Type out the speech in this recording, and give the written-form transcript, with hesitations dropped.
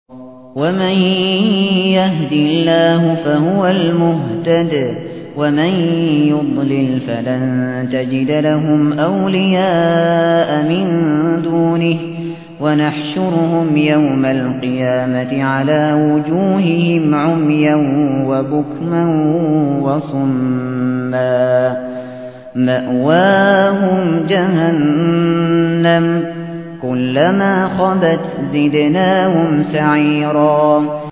وَمَن يَهْدِ اللَّهُ فَهُوَ الْمُهْتَدِ ۖ وَمَن يُضْلِلْ فَلَن تَجِدَ لَهُمْ أَوْلِيَاءَ مِن دُونِهِ ۖ وَنَحْشُرُهُمْ يَوْمَ الْقِيَامَةِ عَلَىٰ وُجُوهِهِمْ عُمْيًا وَبُكْمًا وَصُمًّا ۖ مَّأْوَاهُمْ جَهَنَّمُ ۖ كُلَّمَا خَبَتْ زِدْنَاهُمْ سَعِيرًا